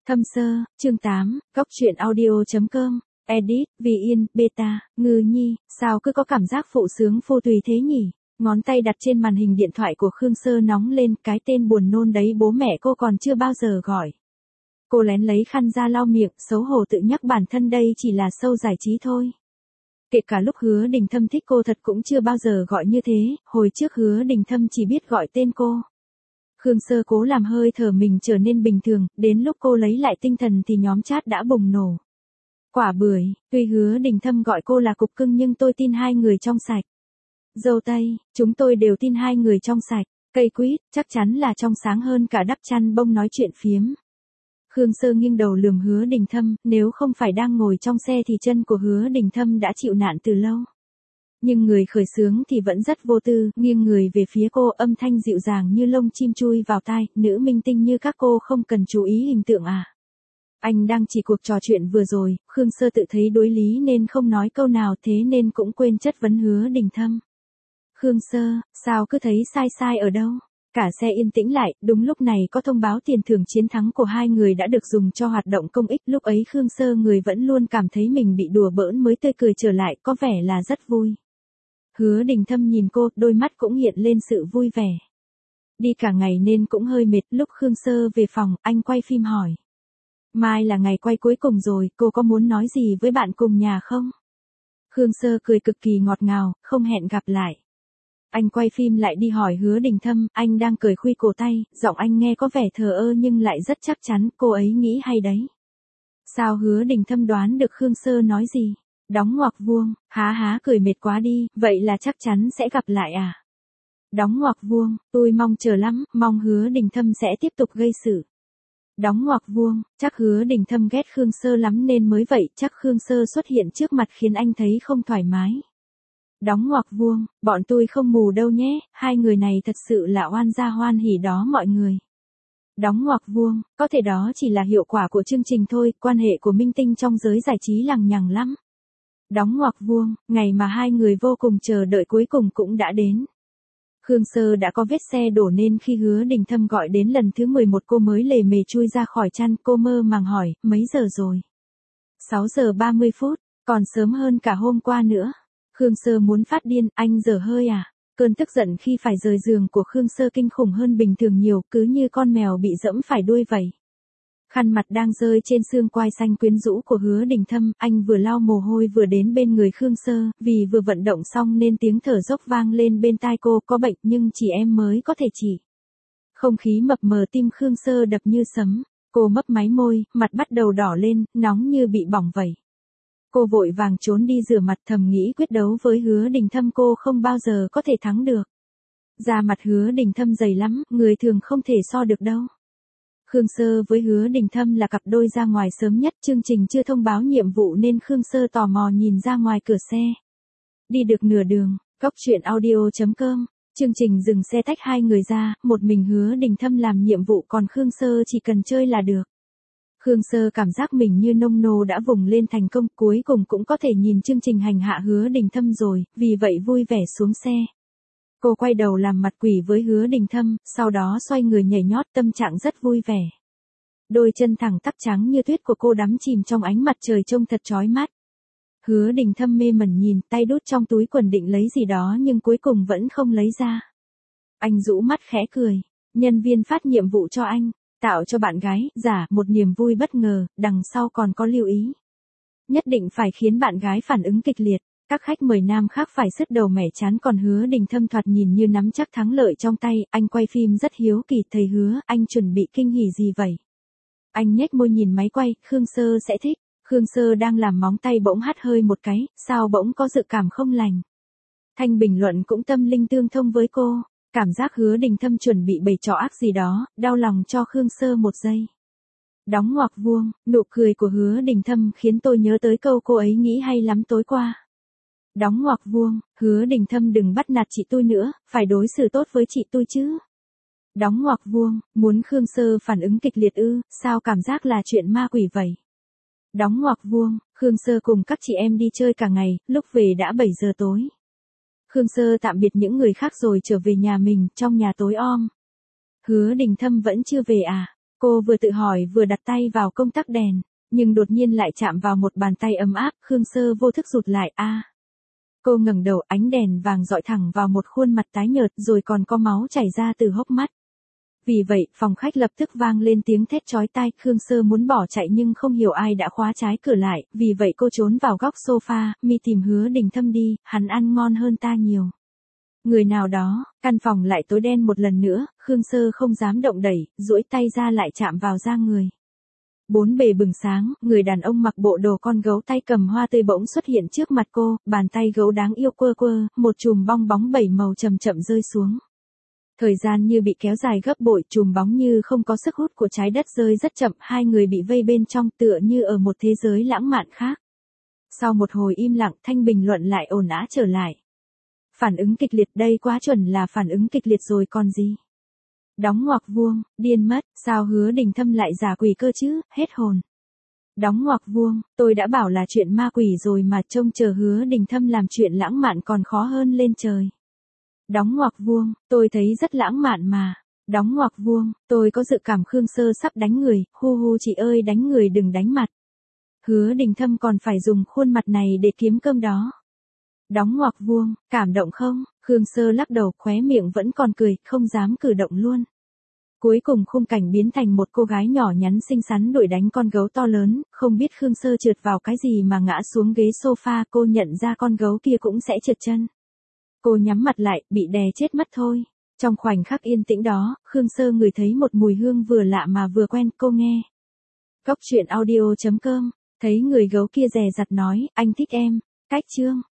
Thâm sơ, chương 8, góc truyện audio.com, edit, Vì Yên, beta, Ngư Nhi, sao cứ có cảm giác phụ sướng phô tùy thế nhỉ? Ngón tay đặt trên màn hình điện thoại của Khương Sơ nóng lên, cái tên buồn nôn đấy bố mẹ cô còn chưa bao giờ gọi. Cô lén lấy khăn ra lau miệng, xấu hổ tự nhắc bản thân đây chỉ là show giải trí thôi. Kể cả lúc Hứa Đình Thâm thích cô thật cũng chưa bao giờ gọi như thế, hồi trước Hứa Đình Thâm chỉ biết gọi tên cô. Khương Sơ cố làm hơi thở mình trở nên bình thường, đến lúc cô lấy lại tinh thần thì nhóm chat đã bùng nổ. Quả bưởi, tuy Hứa Đình Thâm gọi cô là cục cưng nhưng tôi tin hai người trong sạch. Dâu tây, chúng tôi đều tin hai người trong sạch. Cây quýt, chắc chắn là trong sáng hơn cả đắp chăn bông nói chuyện phiếm. Khương Sơ nghiêng đầu lườm Hứa Đình Thâm, nếu không phải đang ngồi trong xe thì chân của Hứa Đình Thâm đã chịu nạn từ lâu. Nhưng người khởi xướng thì vẫn rất vô tư, nghiêng người về phía cô, âm thanh dịu dàng như lông chim chui vào tai, nữ minh tinh như các cô không cần chú ý hình tượng à. Anh đang chỉ cuộc trò chuyện vừa rồi, Khương Sơ tự thấy đối lý nên không nói câu nào, thế nên cũng quên chất vấn Hứa Đình Thâm. Khương Sơ, sao cứ thấy sai sai ở đâu? Cả xe yên tĩnh lại, đúng lúc này có thông báo tiền thưởng chiến thắng của hai người đã được dùng cho hoạt động công ích. Lúc ấy Khương Sơ người vẫn luôn cảm thấy mình bị đùa bỡn mới tươi cười trở lại, có vẻ là rất vui. Hứa Đình Thâm nhìn cô, đôi mắt cũng hiện lên sự vui vẻ. Đi cả ngày nên cũng hơi mệt, lúc Khương Sơ về phòng, anh quay phim hỏi. Mai là ngày quay cuối cùng rồi, cô có muốn nói gì với bạn cùng nhà không? Khương Sơ cười cực kỳ ngọt ngào, không hẹn gặp lại. Anh quay phim lại đi hỏi Hứa Đình Thâm, anh đang cởi khuy cổ tay, giọng anh nghe có vẻ thờ ơ nhưng lại rất chắc chắn, cô ấy nghĩ hay đấy. Sao Hứa Đình Thâm đoán được Khương Sơ nói gì? Đóng ngoặc vuông, há cười mệt quá đi, vậy là chắc chắn sẽ gặp lại à? Đóng ngoặc vuông, tôi mong chờ lắm, mong Hứa Đình Thâm sẽ tiếp tục gây sự. Đóng ngoặc vuông, chắc Hứa Đình Thâm ghét Khương Sơ lắm nên mới vậy, chắc Khương Sơ xuất hiện trước mặt khiến anh thấy không thoải mái. Đóng ngoặc vuông, bọn tôi không mù đâu nhé, hai người này thật sự là oan gia hoan hỉ đó mọi người. Đóng ngoặc vuông, có thể đó chỉ là hiệu quả của chương trình thôi, quan hệ của minh tinh trong giới giải trí lằng nhằng lắm. Đóng ngoặc vuông, ngày mà hai người vô cùng chờ đợi cuối cùng cũng đã đến. Khương Sơ đã có vết xe đổ nên khi Hứa Đình Thâm gọi đến lần thứ 11 cô mới lề mề chui ra khỏi chăn, cô mơ màng hỏi, mấy giờ rồi? 6 giờ 30 phút, còn sớm hơn cả hôm qua nữa. Khương Sơ muốn phát điên, anh dở hơi à? Cơn tức giận khi phải rời giường của Khương Sơ kinh khủng hơn bình thường nhiều, cứ như con mèo bị dẫm phải đuôi vậy. Khăn mặt đang rơi trên xương quai xanh quyến rũ của Hứa Đình Thâm, anh vừa lau mồ hôi vừa đến bên người Khương Sơ, vì vừa vận động xong nên tiếng thở dốc vang lên bên tai cô, có bệnh nhưng chỉ em mới có thể chỉ. Không khí mập mờ, tim Khương Sơ đập như sấm, cô mấp máy môi, mặt bắt đầu đỏ lên, nóng như bị bỏng vậy. Cô vội vàng trốn đi rửa mặt, thầm nghĩ quyết đấu với Hứa Đình Thâm cô không bao giờ có thể thắng được. Da mặt Hứa Đình Thâm dày lắm, người thường không thể so được đâu. Khương Sơ với Hứa Đình Thâm là cặp đôi ra ngoài sớm nhất, chương trình chưa thông báo nhiệm vụ nên Khương Sơ tò mò nhìn ra ngoài cửa xe. Đi được nửa đường, góc truyện audio.com, chương trình dừng xe tách hai người ra, một mình Hứa Đình Thâm làm nhiệm vụ còn Khương Sơ chỉ cần chơi là được. Khương Sơ cảm giác mình như nông nô đã vùng lên thành công, cuối cùng cũng có thể nhìn chương trình hành hạ Hứa Đình Thâm rồi, vì vậy vui vẻ xuống xe. Cô quay đầu làm mặt quỷ với Hứa Đình Thâm, sau đó xoay người nhảy nhót, tâm trạng rất vui vẻ. Đôi chân thẳng tắp trắng như tuyết của cô đắm chìm trong ánh mặt trời trông thật chói mắt. Hứa Đình Thâm mê mẩn nhìn, tay đút trong túi quần định lấy gì đó nhưng cuối cùng vẫn không lấy ra. Anh rũ mắt khẽ cười, nhân viên phát nhiệm vụ cho anh, tạo cho bạn gái, giả, một niềm vui bất ngờ, đằng sau còn có lưu ý. Nhất định phải khiến bạn gái phản ứng kịch liệt. Các khách mời nam khác phải sứt đầu mẻ chán còn Hứa Đình Thâm thoạt nhìn như nắm chắc thắng lợi trong tay, anh quay phim rất hiếu kỳ, thầy Hứa, anh chuẩn bị kinh hỉ gì vậy? Anh nhếch môi nhìn máy quay, Khương Sơ sẽ thích. Khương Sơ đang làm móng tay bỗng hắt hơi một cái, sao bỗng có dự cảm không lành. Thanh bình luận cũng tâm linh tương thông với cô, cảm giác Hứa Đình Thâm chuẩn bị bày trò ác gì đó, đau lòng cho Khương Sơ một giây. Đóng ngoặc vuông, nụ cười của Hứa Đình Thâm khiến tôi nhớ tới câu cô ấy nghĩ hay lắm tối qua. Đóng ngoặc vuông, Hứa Đình Thâm đừng bắt nạt chị tôi nữa, phải đối xử tốt với chị tôi chứ. Đóng ngoặc vuông, muốn Khương Sơ phản ứng kịch liệt ư, sao cảm giác là chuyện ma quỷ vậy. Đóng ngoặc vuông, Khương Sơ cùng các chị em đi chơi cả ngày, lúc về đã 7 giờ tối. Khương Sơ tạm biệt những người khác rồi trở về nhà mình, trong nhà tối om. Hứa Đình Thâm vẫn chưa về à? Cô vừa tự hỏi vừa đặt tay vào công tắc đèn, nhưng đột nhiên lại chạm vào một bàn tay ấm áp, Khương Sơ vô thức rụt lại, Cô ngẩng đầu, ánh đèn vàng dọi thẳng vào một khuôn mặt tái nhợt rồi còn có máu chảy ra từ hốc mắt. Vì vậy, phòng khách lập tức vang lên tiếng thét chói tai, Khương Sơ muốn bỏ chạy nhưng không hiểu ai đã khóa trái cửa lại, vì vậy cô trốn vào góc sofa, mi tìm Hứa Đình Thâm đi, hắn ăn ngon hơn ta nhiều. Người nào đó, căn phòng lại tối đen một lần nữa, Khương Sơ không dám động đẩy, duỗi tay ra lại chạm vào da người. Bốn bề bừng sáng, người đàn ông mặc bộ đồ con gấu tay cầm hoa tươi bỗng xuất hiện trước mặt cô, bàn tay gấu đáng yêu quơ quơ, một chùm bong bóng bảy màu chậm chậm rơi xuống. Thời gian như bị kéo dài gấp bội, chùm bóng như không có sức hút của trái đất rơi rất chậm, hai người bị vây bên trong tựa như ở một thế giới lãng mạn khác. Sau một hồi im lặng, thanh bình luận lại ồn ào trở lại. Phản ứng kịch liệt, đây quá chuẩn là phản ứng kịch liệt rồi còn gì. Đóng ngoặc vuông, điên mất, sao Hứa Đình Thâm lại giả quỷ cơ chứ, hết hồn. Đóng ngoặc vuông, tôi đã bảo là chuyện ma quỷ rồi mà, trông chờ Hứa Đình Thâm làm chuyện lãng mạn còn khó hơn lên trời. Đóng ngoặc vuông, tôi thấy rất lãng mạn mà. Đóng ngoặc vuông, tôi có dự cảm Khương Sơ sắp đánh người, hu hu chị ơi đánh người đừng đánh mặt. Hứa Đình Thâm còn phải dùng khuôn mặt này để kiếm cơm đó. Đóng ngoặc vuông, cảm động không? Khương Sơ lắc đầu, khóe miệng vẫn còn cười, không dám cử động luôn. Cuối cùng khung cảnh biến thành một cô gái nhỏ nhắn xinh xắn đuổi đánh con gấu to lớn, không biết Khương Sơ trượt vào cái gì mà ngã xuống ghế sofa, cô nhận ra con gấu kia cũng sẽ trượt chân. Cô nhắm mặt lại, bị đè chết mất thôi. Trong khoảnh khắc yên tĩnh đó, Khương Sơ ngửi thấy một mùi hương vừa lạ mà vừa quen, cô nghe. Cóc truyện audio.com, thấy người gấu kia dè dặt nói, anh thích em. Cách chương.